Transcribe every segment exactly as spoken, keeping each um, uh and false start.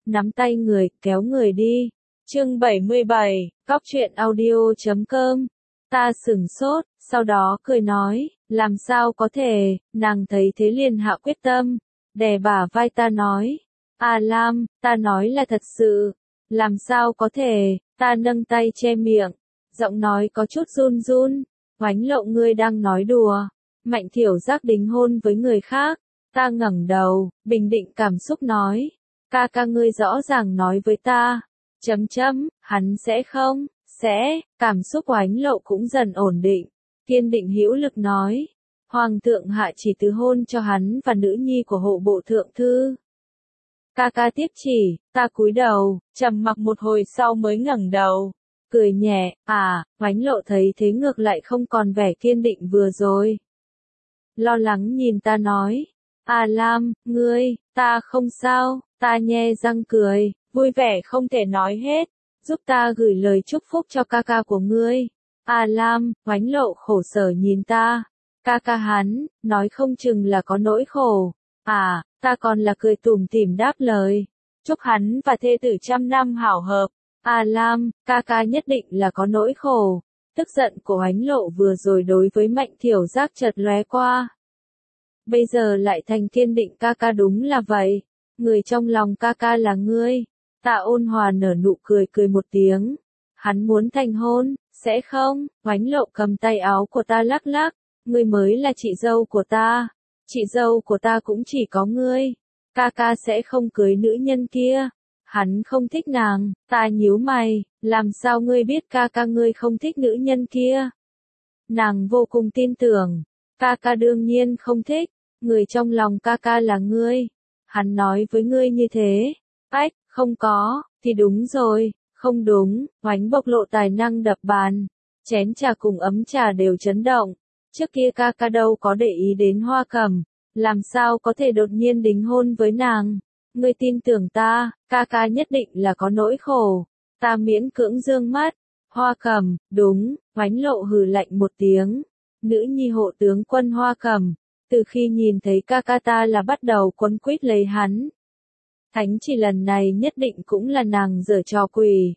nắm tay người, kéo người đi. Chương bảy mươi bảy, Góc truyện audio chấm com. Ta sửng sốt, sau đó cười nói, làm sao có thể, nàng thấy thế liền hạ quyết tâm, đè bả vai ta nói, à Lam, ta nói là thật sự, làm sao có thể, ta nâng tay che miệng, giọng nói có chút run run, Oánh Lộ ngươi đang nói đùa, Mạnh Thiểu Giác đính hôn với người khác, ta ngẩng đầu, bình định cảm xúc nói, ca ca ngươi rõ ràng nói với ta, chấm chấm, hắn sẽ không, sẽ, cảm xúc của Oánh Lộ cũng dần ổn định, kiên định hữu lực nói, Hoàng thượng hạ chỉ từ hôn cho hắn và nữ nhi của hộ bộ thượng thư. Ca ca tiếp chỉ, ta cúi đầu, trầm mặc một hồi sau mới ngẩng đầu, cười nhẹ, à, Oánh Lộ thấy thế ngược lại không còn vẻ kiên định vừa rồi. Lo lắng nhìn ta nói, à Lam, ngươi, ta không sao, ta nhe răng cười, vui vẻ không thể nói hết, giúp ta gửi lời chúc phúc cho ca ca của ngươi. À Lam, Oánh Lộ khổ sở nhìn ta, ca ca hắn, nói không chừng là có nỗi khổ, à, ta còn là cười tủm tỉm đáp lời, chúc hắn và thê tử trăm năm hảo hợp. À Lam, ca ca nhất định là có nỗi khổ. Tức giận của Oánh Lộ vừa rồi đối với Mạnh Thiểu Giác chợt lóe qua. Bây giờ lại thành kiên định, ca ca đúng là vậy. Người trong lòng ca ca là ngươi. Ta ôn hòa nở nụ cười cười một tiếng. Hắn muốn thành hôn, sẽ không? Oánh Lộ cầm tay áo của ta lắc lắc. Ngươi mới là chị dâu của ta. Chị dâu của ta cũng chỉ có ngươi. Ca ca sẽ không cưới nữ nhân kia. Hắn không thích nàng, ta nhíu mày, làm sao ngươi biết ca ca ngươi không thích nữ nhân kia? Nàng vô cùng tin tưởng, ca ca đương nhiên không thích, người trong lòng ca ca là ngươi. Hắn nói với ngươi như thế, ách, không có, thì đúng rồi, không đúng, Oánh bộc lộ tài năng đập bàn, chén trà cùng ấm trà đều chấn động, trước kia ca ca đâu có để ý đến Hoa Cẩm, làm sao có thể đột nhiên đính hôn với nàng? Ngươi tin tưởng ta, ca ca nhất định là có nỗi khổ. Ta miễn cưỡng dương mắt. Hoa Cẩm, đúng, Oánh Lộ hừ lạnh một tiếng. Nữ nhi hộ tướng quân Hoa Cẩm, từ khi nhìn thấy ca ca ta là bắt đầu quấn quýt lấy hắn. Thánh chỉ lần này nhất định cũng là nàng giở trò quỷ.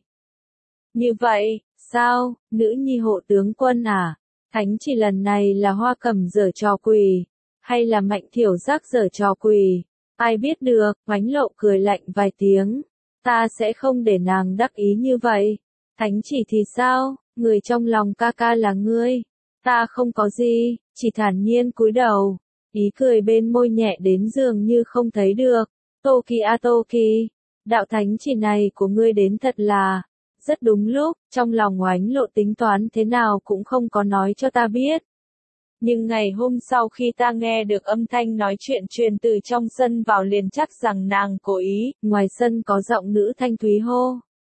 Như vậy, sao, nữ nhi hộ tướng quân à? Thánh chỉ lần này là Hoa Cẩm giở trò quỷ, hay là Mạnh Thiểu Giác giở trò quỷ? Ai biết được, Oánh Lộ cười lạnh vài tiếng. Ta sẽ không để nàng đắc ý như vậy. Thánh chỉ thì sao, người trong lòng ca ca là ngươi. Ta không có gì, chỉ thản nhiên cúi đầu. Ý cười bên môi nhẹ đến dường như không thấy được. Toki a Toki, đạo thánh chỉ này của ngươi đến thật là rất đúng lúc, trong lòng Oánh Lộ tính toán thế nào cũng không có nói cho ta biết. Nhưng ngày hôm sau khi ta nghe được âm thanh nói chuyện truyền từ trong sân vào liền chắc rằng nàng cố ý, ngoài sân có giọng nữ thanh thúy hô.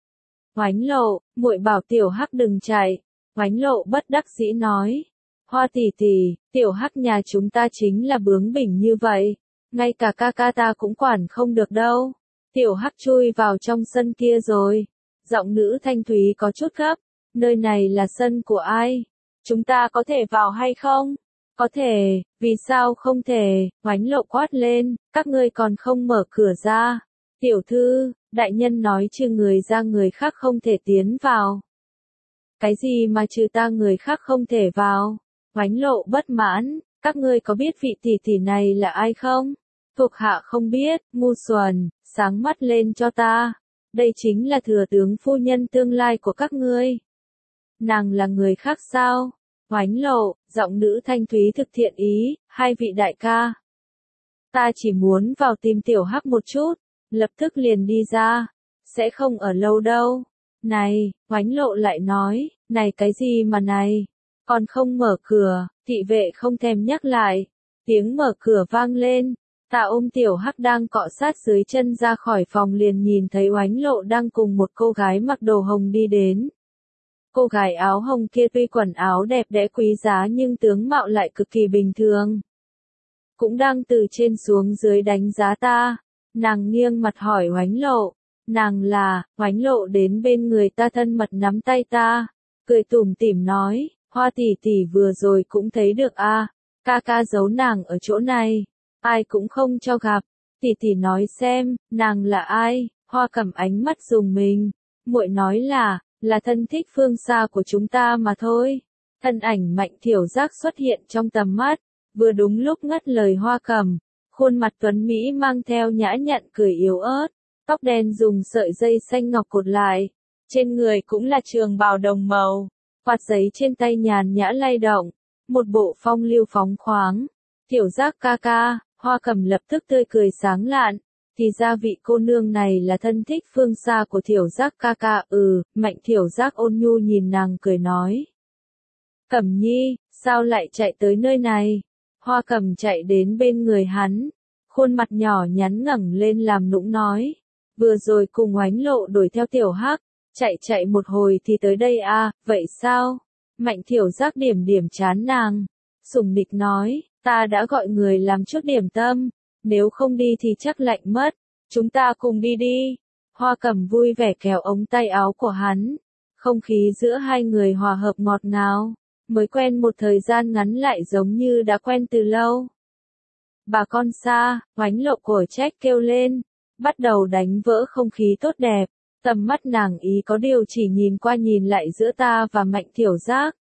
Oánh Lộ, muội bảo Tiểu Hắc đừng chạy. Oánh Lộ bất đắc dĩ nói. Hoa tỷ tỷ, Tiểu Hắc nhà chúng ta chính là bướng bỉnh như vậy. Ngay cả ca ca ta cũng quản không được đâu. Tiểu Hắc chui vào trong sân kia rồi. Giọng nữ thanh thúy có chút gấp. Nơi này là sân của ai? Chúng ta có thể vào hay không? Có thể, vì sao không thể? Oánh Lộ quát lên, các ngươi còn không mở cửa ra. Tiểu thư, đại nhân nói trừ người ra người khác không thể tiến vào. Cái gì mà trừ ta người khác không thể vào? Oánh Lộ bất mãn, các ngươi có biết vị tỷ tỷ này là ai không? Thuộc hạ không biết, ngu xuẩn, sáng mắt lên cho ta. Đây chính là thừa tướng phu nhân tương lai của các ngươi. Nàng là người khác sao? Oánh Lộ, giọng nữ thanh thúy thực thiện ý, hai vị đại ca. Ta chỉ muốn vào tìm Tiểu Hắc một chút, lập tức liền đi ra, sẽ không ở lâu đâu. Này, Oánh Lộ lại nói, này cái gì mà này, còn không mở cửa, thị vệ không thèm nhắc lại, tiếng mở cửa vang lên, ta ôm Tiểu Hắc đang cọ sát dưới chân ra khỏi phòng liền nhìn thấy Oánh Lộ đang cùng một cô gái mặc đồ hồng đi đến. Cô gái áo hồng kia tuy quần áo đẹp đẽ quý giá nhưng tướng mạo lại cực kỳ bình thường. Cũng đang từ trên xuống dưới đánh giá ta. Nàng nghiêng mặt hỏi Oánh Lộ. Nàng là, Oánh Lộ đến bên người ta thân mật nắm tay ta. Cười tủm tỉm nói, Hoa tỷ tỷ vừa rồi cũng thấy được a, à, ca ca giấu nàng ở chỗ này. Ai cũng không cho gặp. Tỷ tỷ nói xem, nàng là ai? Hoa Cẩm ánh mắt rùng mình, muội nói là, là thân thích phương xa của chúng ta mà thôi. Thân ảnh Mạnh Thiểu Giác xuất hiện trong tầm mắt, vừa đúng lúc ngắt lời Hoa Cẩm, khuôn mặt tuấn Mỹ mang theo nhã nhặn cười yếu ớt, tóc đen dùng sợi dây xanh ngọc cột lại, trên người cũng là trường bào đồng màu, quạt giấy trên tay nhàn nhã lay động, một bộ phong lưu phóng khoáng. Thiểu Giác ca ca, Hoa Cẩm lập tức tươi cười sáng lạn, thì ra vị cô nương này là thân thích phương xa của Thiểu Giác ca ca. Ừ, Mạnh Thiểu Giác ôn nhu nhìn nàng cười nói. Cẩm nhi, sao lại chạy tới nơi này? Hoa Cẩm chạy đến bên người hắn, khuôn mặt nhỏ nhắn ngẩng lên làm nũng nói. Vừa rồi cùng Oánh Lộ đuổi theo Tiểu Hắc, chạy chạy một hồi thì tới đây à, vậy sao? Mạnh Thiểu Giác điểm điểm chán nàng, sủng nịch nói, ta đã gọi người làm chút điểm tâm, nếu không đi thì chắc lạnh mất, chúng ta cùng đi đi. Hoa Cẩm vui vẻ kéo ống tay áo của hắn, không khí giữa hai người hòa hợp ngọt ngào, mới quen một thời gian ngắn lại giống như đã quen từ lâu. Bà con xa, Oánh Lộ cổ trách kêu lên, bắt đầu đánh vỡ không khí tốt đẹp, tầm mắt nàng ý có điều chỉ nhìn qua nhìn lại giữa ta và Mạnh Thiểu Giác.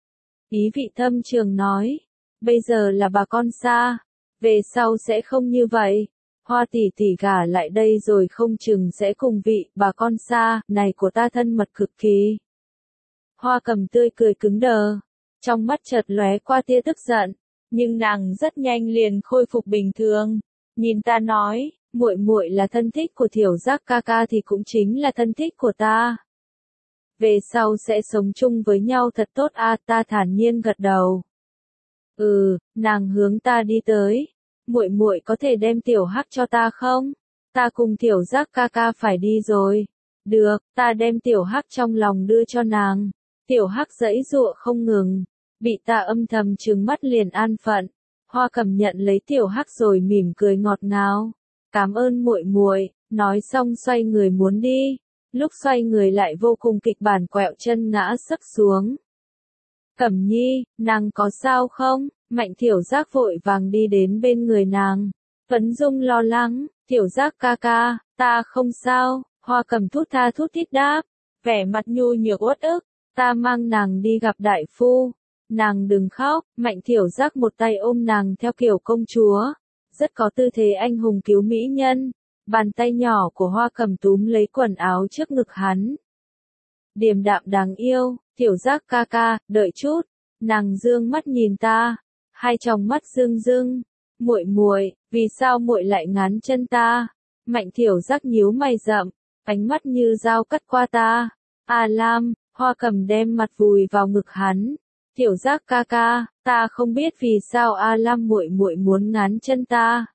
Ý vị thâm trường nói, bây giờ là bà con xa, về sau sẽ không như vậy. Hoa tỷ tỷ gả lại đây rồi không chừng sẽ cùng vị bà con xa này của ta thân mật cực kỳ. Hoa Cẩm tươi cười cứng đờ, trong mắt chợt lóe qua tia tức giận, nhưng nàng rất nhanh liền khôi phục bình thường, nhìn ta nói, muội muội là thân thích của Thiểu Giác ca ca thì cũng chính là thân thích của ta. Về sau sẽ sống chung với nhau thật tốt à, ta thản nhiên gật đầu. Ừ, nàng hướng ta đi tới. Muội muội có thể đem Tiểu Hắc cho ta không? Ta cùng Thiểu Giác ca ca phải đi rồi. Được, ta đem Tiểu Hắc trong lòng đưa cho nàng. Tiểu Hắc giãy giụa không ngừng, bị ta âm thầm trừng mắt liền an phận. Hoa Cẩm nhận lấy Tiểu Hắc rồi mỉm cười ngọt ngào. Cảm ơn muội muội, nói xong xoay người muốn đi. Lúc xoay người lại vô cùng kịch bản quẹo chân ngã sấp xuống. Cẩm nhi, nàng có sao không? Mạnh Thiểu Giác vội vàng đi đến bên người nàng. Phấn Dung lo lắng, Thiểu Giác ca ca, ta không sao. Hoa Cẩm thút tha thút thít đáp, vẻ mặt nhu nhược uất ức, ta mang nàng đi gặp đại phu. Nàng đừng khóc. Mạnh Thiểu Giác một tay ôm nàng theo kiểu công chúa, rất có tư thế anh hùng cứu mỹ nhân. Bàn tay nhỏ của Hoa Cẩm túm lấy quần áo trước ngực hắn. Điềm đạm đáng yêu, Thiểu Giác ca ca, đợi chút. Nàng dương mắt nhìn ta, hai tròng mắt rưng rưng. Muội muội, vì sao muội lại ngán chân ta? Mạnh Thiểu Giác nhíu mày rậm, ánh mắt như dao cắt qua ta. A Lam, Hoa Cẩm đem mặt vùi vào ngực hắn. Thiểu Giác ca ca, ta không biết vì sao A Lam muội muội muốn ngán chân ta.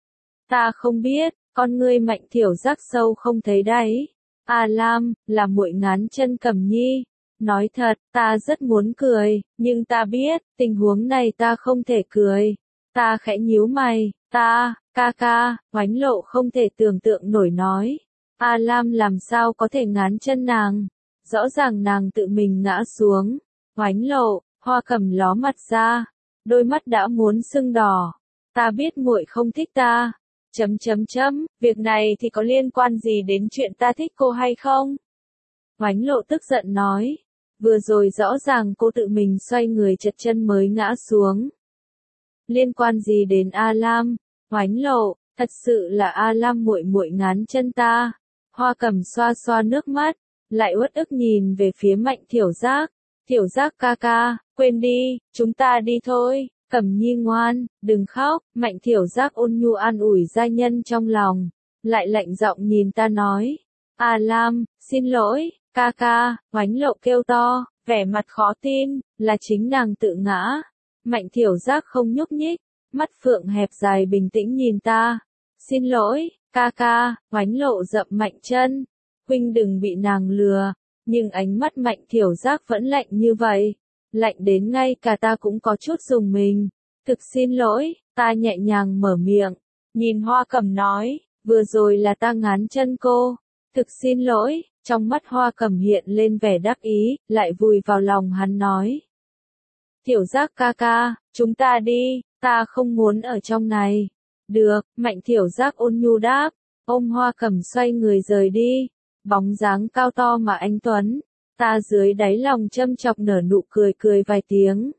Ta không biết. Con ngươi Mạnh Thiểu Giác sâu không thấy đáy. A Lam, là muội ngán chân Cẩm nhi. Nói thật, ta rất muốn cười, nhưng ta biết, tình huống này ta không thể cười. Ta khẽ nhíu mày, ta, ca ca, Oánh Lộ không thể tưởng tượng nổi nói. A Lam làm sao có thể ngán chân nàng? Rõ ràng nàng tự mình ngã xuống. Oánh Lộ, Hoa Cẩm ló mặt ra, đôi mắt đã muốn sưng đỏ. Ta biết muội không thích ta. Chấm chấm chấm, việc này thì có liên quan gì đến chuyện ta thích cô hay không? Oánh Lộ tức giận nói, vừa rồi rõ ràng cô tự mình xoay người chật chân mới ngã xuống. Liên quan gì đến A Lam? Oánh Lộ, thật sự là A Lam muội muội ngán chân ta. Hoa Cẩm xoa xoa nước mắt, lại uất ức nhìn về phía Mạnh Thiểu Giác. Thiểu Giác ca ca, quên đi, chúng ta đi thôi. Cẩm nhi ngoan, đừng khóc. Mạnh Thiểu Giác ôn nhu an ủi gia nhân trong lòng, lại lạnh giọng nhìn ta nói. A Lam, xin lỗi, ca ca. Oánh Lộ kêu to, vẻ mặt khó tin, là chính nàng tự ngã. Mạnh Thiểu Giác không nhúc nhích, mắt phượng hẹp dài bình tĩnh nhìn ta. Xin lỗi, ca ca. Oánh Lộ dậm mạnh chân, huynh đừng bị nàng lừa. Nhưng ánh mắt Mạnh Thiểu Giác vẫn lạnh như vậy, lạnh đến ngay cả ta cũng có chút rùng mình. Thực xin lỗi, ta nhẹ nhàng mở miệng, nhìn Hoa Cẩm nói, vừa rồi là ta ngán chân cô. Thực xin lỗi. Trong mắt Hoa Cẩm hiện lên vẻ đắc ý, lại vùi vào lòng hắn nói. Thiểu Giác ca ca, chúng ta đi, ta không muốn ở trong này. Được, Mạnh Thiểu Giác ôn nhu đáp. ôm Hoa Cẩm xoay người rời đi. Bóng dáng cao to mà anh tuấn, ta dưới đáy lòng châm chọc nở nụ cười cười vài tiếng.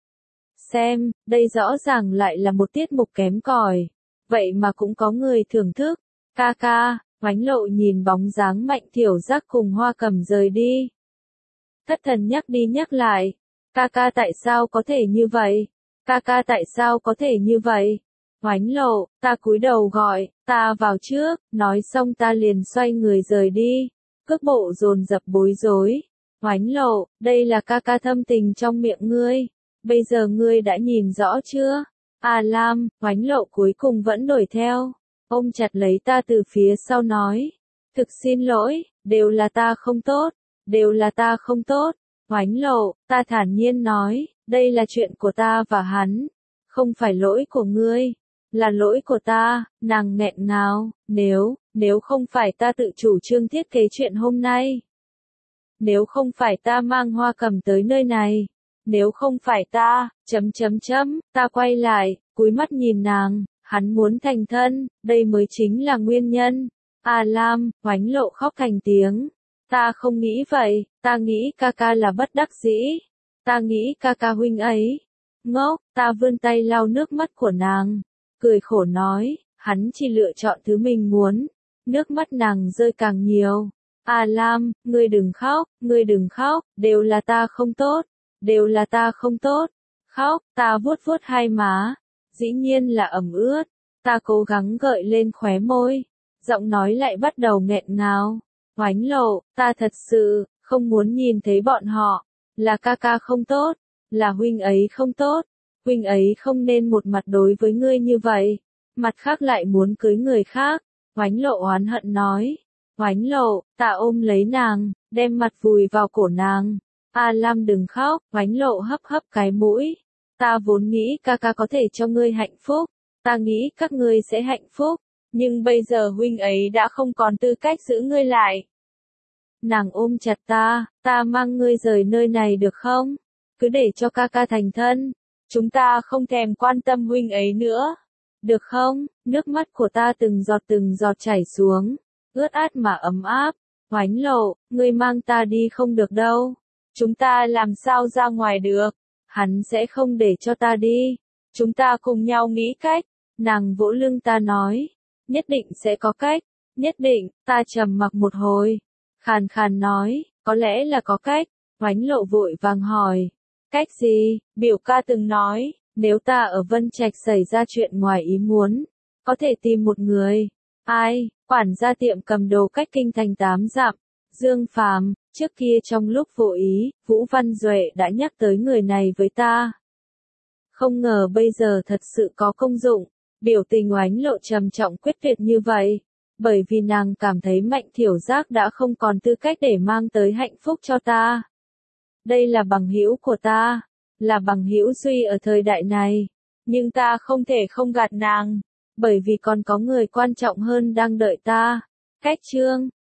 Xem, đây rõ ràng lại là một tiết mục kém cỏi, vậy mà cũng có người thưởng thức. Ca ca, Oánh Lộ nhìn bóng dáng Mạnh Thiểu Giác cùng Hoa Cẩm rời đi. Thất thần nhắc đi nhắc lại, ca ca tại sao có thể như vậy? Ca ca tại sao có thể như vậy? Oánh Lộ, ta cúi đầu gọi, ta vào trước, nói xong ta liền xoay người rời đi, cước bộ dồn dập bối rối. Oánh Lộ, đây là ca ca thâm tình trong miệng ngươi, bây giờ ngươi đã nhìn rõ chưa? A Lam, Oánh Lộ cuối cùng vẫn đuổi theo, ôm chặt lấy ta từ phía sau nói, thực xin lỗi, đều là ta không tốt, đều là ta không tốt. Oánh Lộ, ta thản nhiên nói, đây là chuyện của ta và hắn, không phải lỗi của ngươi, là lỗi của ta. Nàng nghẹn ngào, nếu, nếu không phải ta tự chủ trương thiết kế chuyện hôm nay, nếu không phải ta mang Hoa Cẩm tới nơi này, nếu không phải ta, chấm chấm chấm, ta quay lại, cúi mắt nhìn nàng, hắn muốn thành thân, đây mới chính là nguyên nhân. A Lam, Oánh Lộ khóc thành tiếng. Ta không nghĩ vậy, ta nghĩ ca ca là bất đắc dĩ, ta nghĩ ca ca huynh ấy. Ngốc, ta vươn tay lau nước mắt của nàng, cười khổ nói, hắn chỉ lựa chọn thứ mình muốn. Nước mắt nàng rơi càng nhiều. A Lam, ngươi đừng khóc, ngươi đừng khóc, đều là ta không tốt, đều là ta không tốt. Khóc, ta vuốt vuốt hai má, dĩ nhiên là ẩm ướt, ta cố gắng gợi lên khóe môi, giọng nói lại bắt đầu nghẹn ngào. Oánh Lộ, ta thật sự không muốn nhìn thấy bọn họ, là ca ca không tốt, là huynh ấy không tốt, huynh ấy không nên một mặt đối với ngươi như vậy, mặt khác lại muốn cưới người khác. Oánh Lộ oán hận nói. Oánh Lộ, ta ôm lấy nàng, đem mặt vùi vào cổ nàng. A Lam đừng khóc, Oánh Lộ hấp hấp cái mũi. Ta vốn nghĩ ca ca có thể cho ngươi hạnh phúc, ta nghĩ các ngươi sẽ hạnh phúc, nhưng bây giờ huynh ấy đã không còn tư cách giữ ngươi lại. Nàng ôm chặt ta, ta mang ngươi rời nơi này được không? Cứ để cho ca ca thành thân, chúng ta không thèm quan tâm huynh ấy nữa. Được không? Nước mắt của ta từng giọt từng giọt chảy xuống, ướt át mà ấm áp. Oánh Lộ, ngươi mang ta đi không được đâu. Chúng ta làm sao ra ngoài được? Hắn sẽ không để cho ta đi. Chúng ta cùng nhau nghĩ cách. Nàng vỗ lưng ta nói, nhất định sẽ có cách, nhất định. Ta trầm mặc một hồi, khàn khàn nói, có lẽ là có cách. Oánh Lộ vội vàng hỏi, cách gì? Biểu ca từng nói, nếu ta ở Vân Trạch xảy ra chuyện ngoài ý muốn, có thể tìm một người. Ai? Quản gia tiệm cầm đồ cách kinh thành tám dặm, Dương Phàm. Trước kia trong lúc vô ý, Vũ Văn Duệ đã nhắc tới người này với ta. Không ngờ bây giờ thật sự có công dụng. Biểu tình Oánh Lộ trầm trọng quyết tuyệt như vậy, bởi vì nàng cảm thấy Mạnh Thiểu Giác đã không còn tư cách để mang tới hạnh phúc cho ta. Đây là bằng hữu của ta, là bằng hữu duy ở thời đại này, nhưng ta không thể không gạt nàng, bởi vì còn có người quan trọng hơn đang đợi ta. Cách chương